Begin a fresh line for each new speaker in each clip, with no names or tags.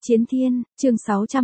Chiến Thiên, chương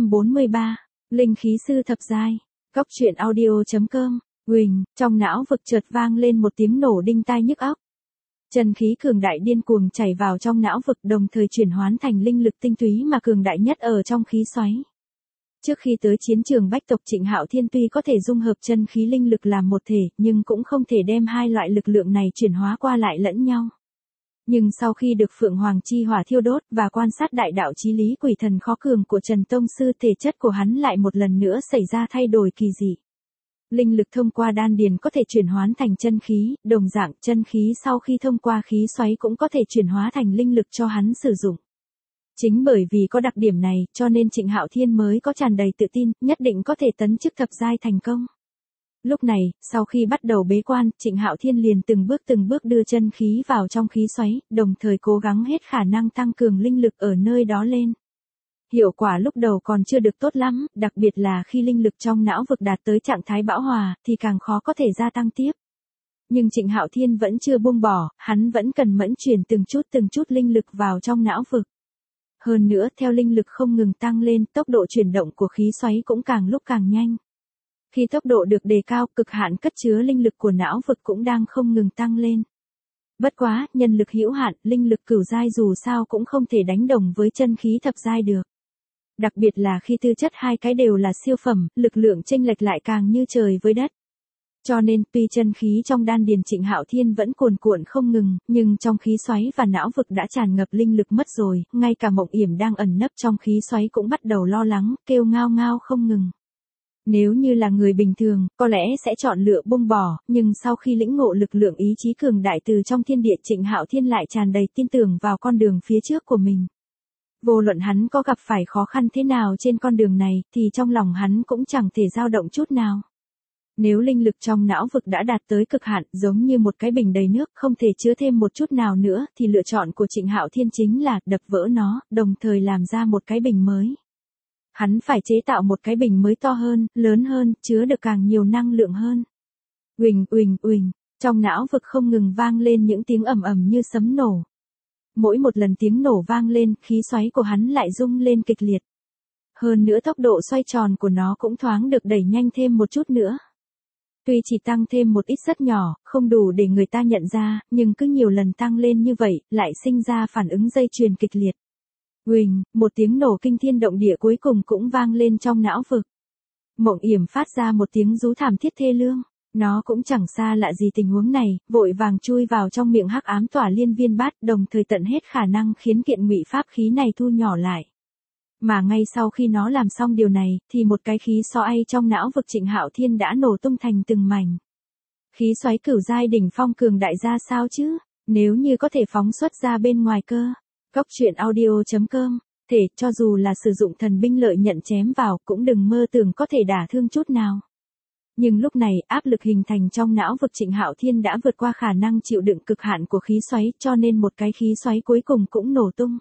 643, Linh khí sư thập giai. Góc truyện audio.com. Huỳnh, trong não vực chợt vang lên một tiếng nổ đinh tai nhức óc. Chân khí cường đại điên cuồng chảy vào trong não vực, đồng thời chuyển hóa thành linh lực tinh túy mà cường đại nhất ở trong khí xoáy. Trước khi tới chiến trường bách tộc, Trịnh Hạo Thiên tuy có thể dung hợp chân khí linh lực làm một thể, nhưng cũng không thể đem hai loại lực lượng này chuyển hóa qua lại lẫn nhau. Nhưng sau khi được Phượng Hoàng chi hỏa thiêu đốt và quan sát đại đạo chí lý quỷ thần khó cường của Trần Tông Sư, thể chất của hắn lại một lần nữa xảy ra thay đổi kỳ dị. Linh lực thông qua đan điền có thể chuyển hóa thành chân khí, đồng dạng chân khí sau khi thông qua khí xoáy cũng có thể chuyển hóa thành linh lực cho hắn sử dụng. Chính bởi vì có đặc điểm này, cho nên Trịnh Hạo Thiên mới có tràn đầy tự tin, nhất định có thể tấn chức thập giai thành công. Lúc này, sau khi bắt đầu bế quan, Trịnh Hạo Thiên liền từng bước đưa chân khí vào trong khí xoáy, đồng thời cố gắng hết khả năng tăng cường linh lực ở nơi đó lên. Hiệu quả lúc đầu còn chưa được tốt lắm, đặc biệt là khi linh lực trong não vực đạt tới trạng thái bão hòa, thì càng khó có thể gia tăng tiếp. Nhưng Trịnh Hạo Thiên vẫn chưa buông bỏ, hắn vẫn cần mẫn chuyển từng chút linh lực vào trong não vực. Hơn nữa, theo linh lực không ngừng tăng lên, tốc độ chuyển động của khí xoáy cũng càng lúc càng nhanh. Khi tốc độ được đề cao, cực hạn cất chứa linh lực của não vực cũng đang không ngừng tăng lên. Bất quá, nhân lực hữu hạn, linh lực cửu giai dù sao cũng không thể đánh đồng với chân khí thập giai được. Đặc biệt là khi tư chất hai cái đều là siêu phẩm, lực lượng chênh lệch lại càng như trời với đất. Cho nên, tuy chân khí trong đan điền Trịnh Hạo Thiên vẫn cuồn cuộn không ngừng, nhưng trong khí xoáy và não vực đã tràn ngập linh lực mất rồi, ngay cả Mộng Yểm đang ẩn nấp trong khí xoáy cũng bắt đầu lo lắng, kêu ngao ngao không ngừng. Nếu như là người bình thường, có lẽ sẽ chọn lựa buông bỏ, nhưng sau khi lĩnh ngộ lực lượng ý chí cường đại từ trong thiên địa, Trịnh Hạo Thiên lại tràn đầy tin tưởng vào con đường phía trước của mình. Vô luận hắn có gặp phải khó khăn thế nào trên con đường này, thì trong lòng hắn cũng chẳng thể dao động chút nào. Nếu linh lực trong não vực đã đạt tới cực hạn, giống như một cái bình đầy nước, không thể chứa thêm một chút nào nữa, thì lựa chọn của Trịnh Hạo Thiên chính là đập vỡ nó, đồng thời làm ra một cái bình mới. Hắn phải chế tạo một cái bình mới to hơn, lớn hơn, chứa được càng nhiều năng lượng hơn. Uỳnh uỳnh uỳnh, trong não vực không ngừng vang lên những tiếng ầm ầm như sấm nổ. Mỗi một lần tiếng nổ vang lên, khí xoáy của hắn lại rung lên kịch liệt. Hơn nữa tốc độ xoay tròn của nó cũng thoáng được đẩy nhanh thêm một chút nữa. Tuy chỉ tăng thêm một ít rất nhỏ, không đủ để người ta nhận ra, nhưng cứ nhiều lần tăng lên như vậy, lại sinh ra phản ứng dây chuyền kịch liệt. Huỳnh, một tiếng nổ kinh thiên động địa cuối cùng cũng vang lên trong não vực. Mộng Yểm phát ra một tiếng rú thảm thiết thê lương. Nó cũng chẳng xa lạ gì tình huống này, vội vàng chui vào trong miệng hắc ám tỏa liên viên bát, đồng thời tận hết khả năng khiến kiện ngụy pháp khí này thu nhỏ lại. Mà ngay sau khi nó làm xong điều này, thì một cái khí xoáy trong não vực Trịnh Hạo Thiên đã nổ tung thành từng mảnh. Khí xoáy cửu giai đỉnh phong cường đại ra sao chứ, nếu như có thể phóng xuất ra bên ngoài cơ. Góc truyện audio.com, thể cho dù là sử dụng thần binh lợi nhận chém vào cũng đừng mơ tưởng có thể đả thương chút nào. Nhưng lúc này áp lực hình thành trong não vực Trịnh Hạo Thiên đã vượt qua khả năng chịu đựng cực hạn của khí xoáy, cho nên một cái khí xoáy cuối cùng cũng nổ tung.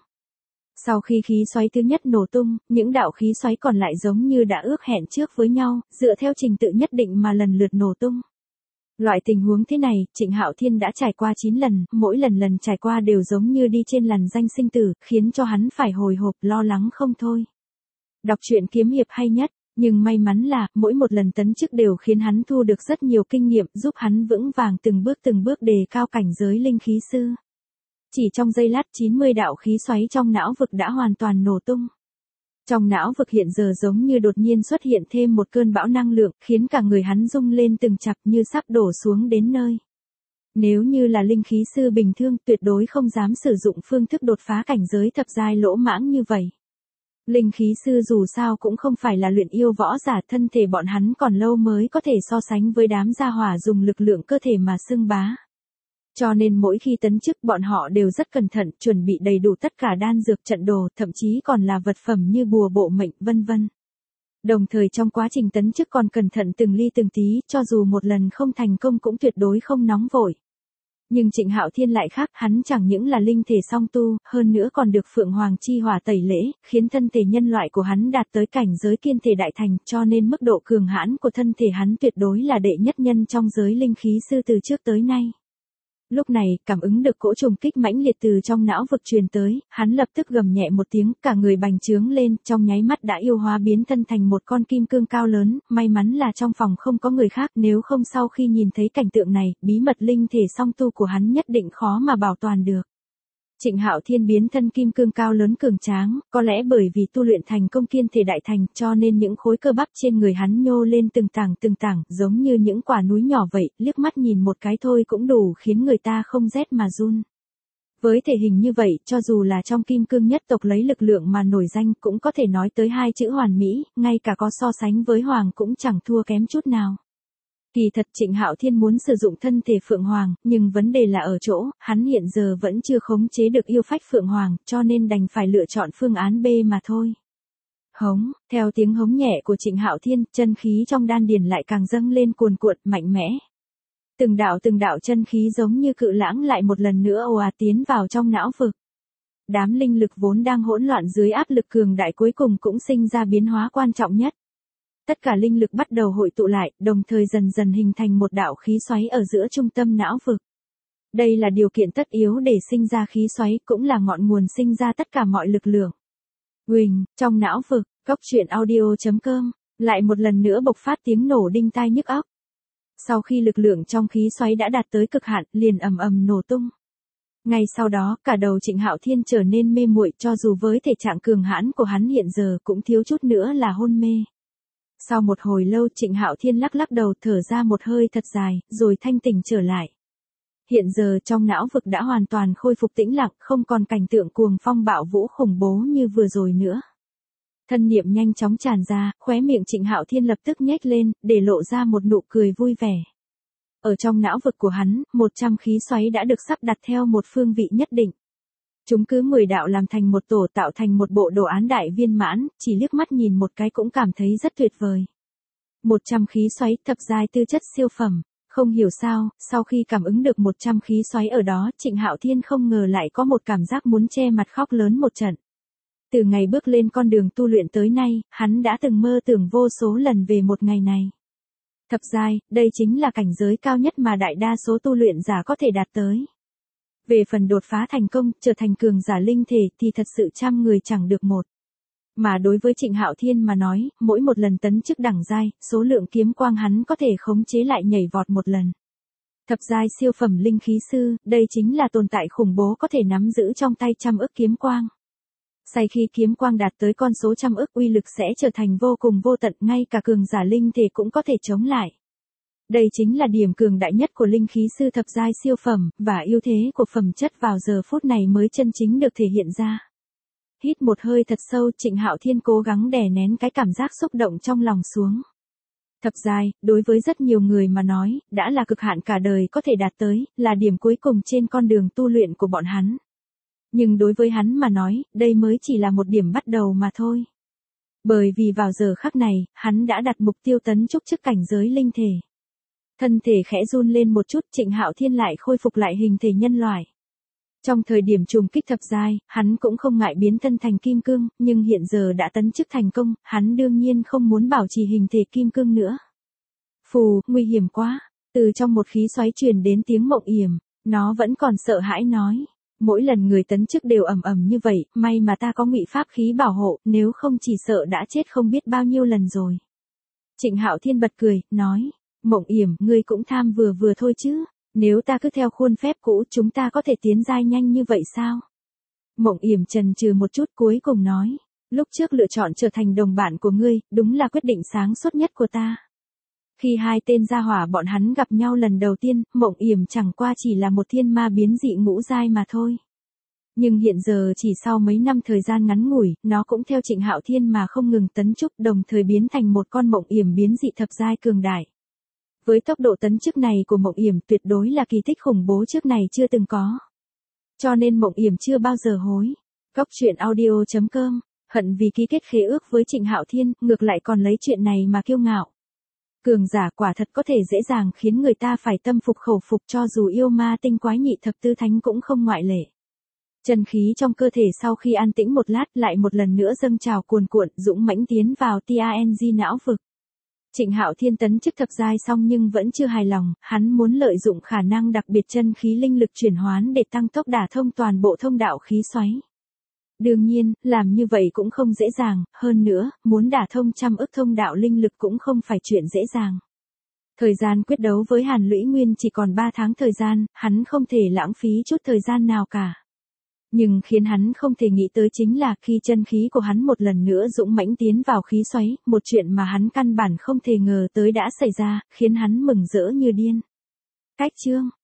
Sau khi khí xoáy thứ nhất nổ tung, những đạo khí xoáy còn lại giống như đã ước hẹn trước với nhau, dựa theo trình tự nhất định mà lần lượt nổ tung. Loại tình huống thế này, Trịnh Hạo Thiên đã trải qua 9 lần, mỗi lần trải qua đều giống như đi trên lằn ranh sinh tử, khiến cho hắn phải hồi hộp lo lắng không thôi. Đọc truyện kiếm hiệp hay nhất, nhưng may mắn là, mỗi một lần tấn chức đều khiến hắn thu được rất nhiều kinh nghiệm, giúp hắn vững vàng từng bước đề cao cảnh giới linh khí sư. Chỉ trong giây lát 90 đạo khí xoáy trong não vực đã hoàn toàn nổ tung. Trong não vực hiện giờ giống như đột nhiên xuất hiện thêm một cơn bão năng lượng, khiến cả người hắn rung lên từng chập như sắp đổ xuống đến nơi. Nếu như là linh khí sư bình thường, tuyệt đối không dám sử dụng phương thức đột phá cảnh giới thập giai lỗ mãng như vậy. Linh khí sư dù sao cũng không phải là luyện yêu võ giả, thân thể bọn hắn còn lâu mới có thể so sánh với đám gia hỏa dùng lực lượng cơ thể mà xưng bá. Cho nên mỗi khi tấn chức bọn họ đều rất cẩn thận, chuẩn bị đầy đủ tất cả đan dược trận đồ, thậm chí còn là vật phẩm như bùa bộ mệnh, vân vân. Đồng thời trong quá trình tấn chức còn cẩn thận từng ly từng tí, cho dù một lần không thành công cũng tuyệt đối không nóng vội. Nhưng Trịnh Hạo Thiên lại khác, hắn chẳng những là linh thể song tu, hơn nữa còn được Phượng Hoàng chi hỏa tẩy lễ, khiến thân thể nhân loại của hắn đạt tới cảnh giới kiên thể đại thành, cho nên mức độ cường hãn của thân thể hắn tuyệt đối là đệ nhất nhân trong giới linh khí sư từ trước tới nay. Lúc này, cảm ứng được cỗ trùng kích mãnh liệt từ trong não vực truyền tới, hắn lập tức gầm nhẹ một tiếng, cả người bành trướng lên, trong nháy mắt đã yêu hóa biến thân thành một con kim cương cao lớn, may mắn là trong phòng không có người khác, nếu không sau khi nhìn thấy cảnh tượng này, bí mật linh thể song tu của hắn nhất định khó mà bảo toàn được. Trịnh Hạo Thiên biến thân kim cương cao lớn cường tráng, có lẽ bởi vì tu luyện thành công kiên thể đại thành, cho nên những khối cơ bắp trên người hắn nhô lên từng tảng, giống như những quả núi nhỏ vậy, liếc mắt nhìn một cái thôi cũng đủ khiến người ta không rét mà run. Với thể hình như vậy, cho dù là trong kim cương nhất tộc lấy lực lượng mà nổi danh cũng có thể nói tới hai chữ hoàn mỹ, ngay cả có so sánh với Hoàng cũng chẳng thua kém chút nào. Kỳ thật Trịnh Hạo Thiên muốn sử dụng thân thể Phượng Hoàng, nhưng vấn đề là ở chỗ, hắn hiện giờ vẫn chưa khống chế được yêu phách Phượng Hoàng, cho nên đành phải lựa chọn phương án B mà thôi. Hống, theo tiếng hống nhẹ của Trịnh Hạo Thiên, chân khí trong đan điền lại càng dâng lên cuồn cuộn, mạnh mẽ. Từng đạo chân khí giống như cự lãng lại một lần nữa ồ ạt tiến vào trong não vực. Đám linh lực vốn đang hỗn loạn dưới áp lực cường đại cuối cùng cũng sinh ra biến hóa quan trọng nhất. Tất cả linh lực bắt đầu hội tụ lại, đồng thời dần dần hình thành một đạo khí xoáy ở giữa trung tâm não vực. Đây là điều kiện tất yếu để sinh ra khí xoáy, cũng là ngọn nguồn sinh ra tất cả mọi lực lượng. Huỳnh, trong não vực, Cốc Truyện Audio.com, lại một lần nữa bộc phát tiếng nổ đinh tai nhức óc. Sau khi lực lượng trong khí xoáy đã đạt tới cực hạn, liền ầm ầm nổ tung. Ngay sau đó, cả đầu Trịnh Hạo Thiên trở nên mê muội, cho dù với thể trạng cường hãn của hắn hiện giờ cũng thiếu chút nữa là hôn mê. Sau một hồi lâu Trịnh Hạo Thiên lắc đầu thở ra một hơi thật dài, rồi thanh tỉnh trở lại. Hiện giờ trong não vực đã hoàn toàn khôi phục tĩnh lặng, không còn cảnh tượng cuồng phong bạo vũ khủng bố như vừa rồi nữa. Thân niệm nhanh chóng tràn ra, khóe miệng Trịnh Hạo Thiên lập tức nhếch lên, để lộ ra một nụ cười vui vẻ. Ở trong não vực của hắn, 100 khí xoáy đã được sắp đặt theo một phương vị nhất định. Chúng cứ 10 đạo làm thành một tổ tạo thành một bộ đồ án đại viên mãn, chỉ liếc mắt nhìn một cái cũng cảm thấy rất tuyệt vời. 100 khí xoáy thập giai tư chất siêu phẩm, không hiểu sao, sau khi cảm ứng được 100 khí xoáy ở đó, Trịnh Hạo Thiên không ngờ lại có một cảm giác muốn che mặt khóc lớn một trận. Từ ngày bước lên con đường tu luyện tới nay, hắn đã từng mơ tưởng vô số lần về một ngày này. Thập giai, đây chính là cảnh giới cao nhất mà đại đa số tu luyện giả có thể đạt tới. Về phần đột phá thành công, trở thành cường giả linh thể thì thật sự trăm người chẳng được một. Mà đối với Trịnh Hạo Thiên mà nói, mỗi một lần tấn chức đẳng giai, số lượng kiếm quang hắn có thể khống chế lại nhảy vọt một lần. Thập giai siêu phẩm linh khí sư, đây chính là tồn tại khủng bố có thể nắm giữ trong tay trăm ức kiếm quang. Sau khi kiếm quang đạt tới con số trăm ức, uy lực sẽ trở thành vô cùng vô tận, ngay cả cường giả linh thể cũng có thể chống lại. Đây chính là điểm cường đại nhất của linh khí sư thập giai siêu phẩm, và ưu thế của phẩm chất vào giờ phút này mới chân chính được thể hiện ra. Hít một hơi thật sâu, Trịnh Hạo Thiên cố gắng đè nén cái cảm giác xúc động trong lòng xuống. Thập giai, đối với rất nhiều người mà nói, đã là cực hạn cả đời có thể đạt tới, là điểm cuối cùng trên con đường tu luyện của bọn hắn. Nhưng đối với hắn mà nói, đây mới chỉ là một điểm bắt đầu mà thôi. Bởi vì vào giờ khắc này, hắn đã đặt mục tiêu tấn chức chức cảnh giới linh thể. Thân thể khẽ run lên một chút, Trịnh Hạo Thiên lại khôi phục lại hình thể nhân loại. Trong thời điểm trùng kích thập giai, hắn cũng không ngại biến thân thành kim cương, nhưng hiện giờ đã tấn chức thành công, hắn đương nhiên không muốn bảo trì hình thể kim cương nữa. Phù, nguy hiểm quá. Từ trong một khí xoáy truyền đến tiếng Mộng Yểm, nó vẫn còn sợ hãi nói. Mỗi lần người tấn chức đều ầm ầm như vậy, may mà ta có ngụy pháp khí bảo hộ, nếu không chỉ sợ đã chết không biết bao nhiêu lần rồi. Trịnh Hạo Thiên bật cười, nói. Mộng Yểm, ngươi cũng tham vừa thôi chứ. Nếu ta cứ theo khuôn phép cũ, chúng ta có thể tiến giai nhanh như vậy sao? Mộng Yểm chần chừ một chút cuối cùng nói. Lúc trước lựa chọn trở thành đồng bạn của ngươi, đúng là quyết định sáng suốt nhất của ta. Khi hai tên gia hỏa bọn hắn gặp nhau lần đầu tiên, Mộng Yểm chẳng qua chỉ là một thiên ma biến dị ngũ giai mà thôi. Nhưng hiện giờ chỉ sau mấy năm thời gian ngắn ngủi, nó cũng theo Trịnh Hạo Thiên mà không ngừng tấn chức, đồng thời biến thành một con Mộng Yểm biến dị thập giai cường đại. Với tốc độ tấn chức này của Mộng Yểm tuyệt đối là kỳ tích khủng bố trước này chưa từng có. Cho nên Mộng Yểm chưa bao giờ hối. Cốc Truyện Audio.com, hận vì ký kết khế ước với Trịnh Hạo Thiên, ngược lại còn lấy chuyện này mà kiêu ngạo. Cường giả quả thật có thể dễ dàng khiến người ta phải tâm phục khẩu phục, cho dù yêu ma tinh quái nhị thập tứ thánh cũng không ngoại lệ. Chân khí trong cơ thể sau khi an tĩnh một lát lại một lần nữa dâng trào cuồn cuộn, dũng mãnh tiến vào TANG não vực. Trịnh Hạo Thiên tấn chức thập giai xong nhưng vẫn chưa hài lòng, hắn muốn lợi dụng khả năng đặc biệt chân khí linh lực chuyển hoán để tăng tốc đả thông toàn bộ thông đạo khí xoáy. Đương nhiên, làm như vậy cũng không dễ dàng, hơn nữa, muốn đả thông trăm ức thông đạo linh lực cũng không phải chuyện dễ dàng. Thời gian quyết đấu với Hàn Lũy Nguyên chỉ còn 3 tháng thời gian, hắn không thể lãng phí chút thời gian nào cả. Nhưng khiến hắn không thể nghĩ tới chính là khi chân khí của hắn một lần nữa dũng mãnh tiến vào khí xoáy, một chuyện mà hắn căn bản không thể ngờ tới đã xảy ra, khiến hắn mừng rỡ như điên. Cách chương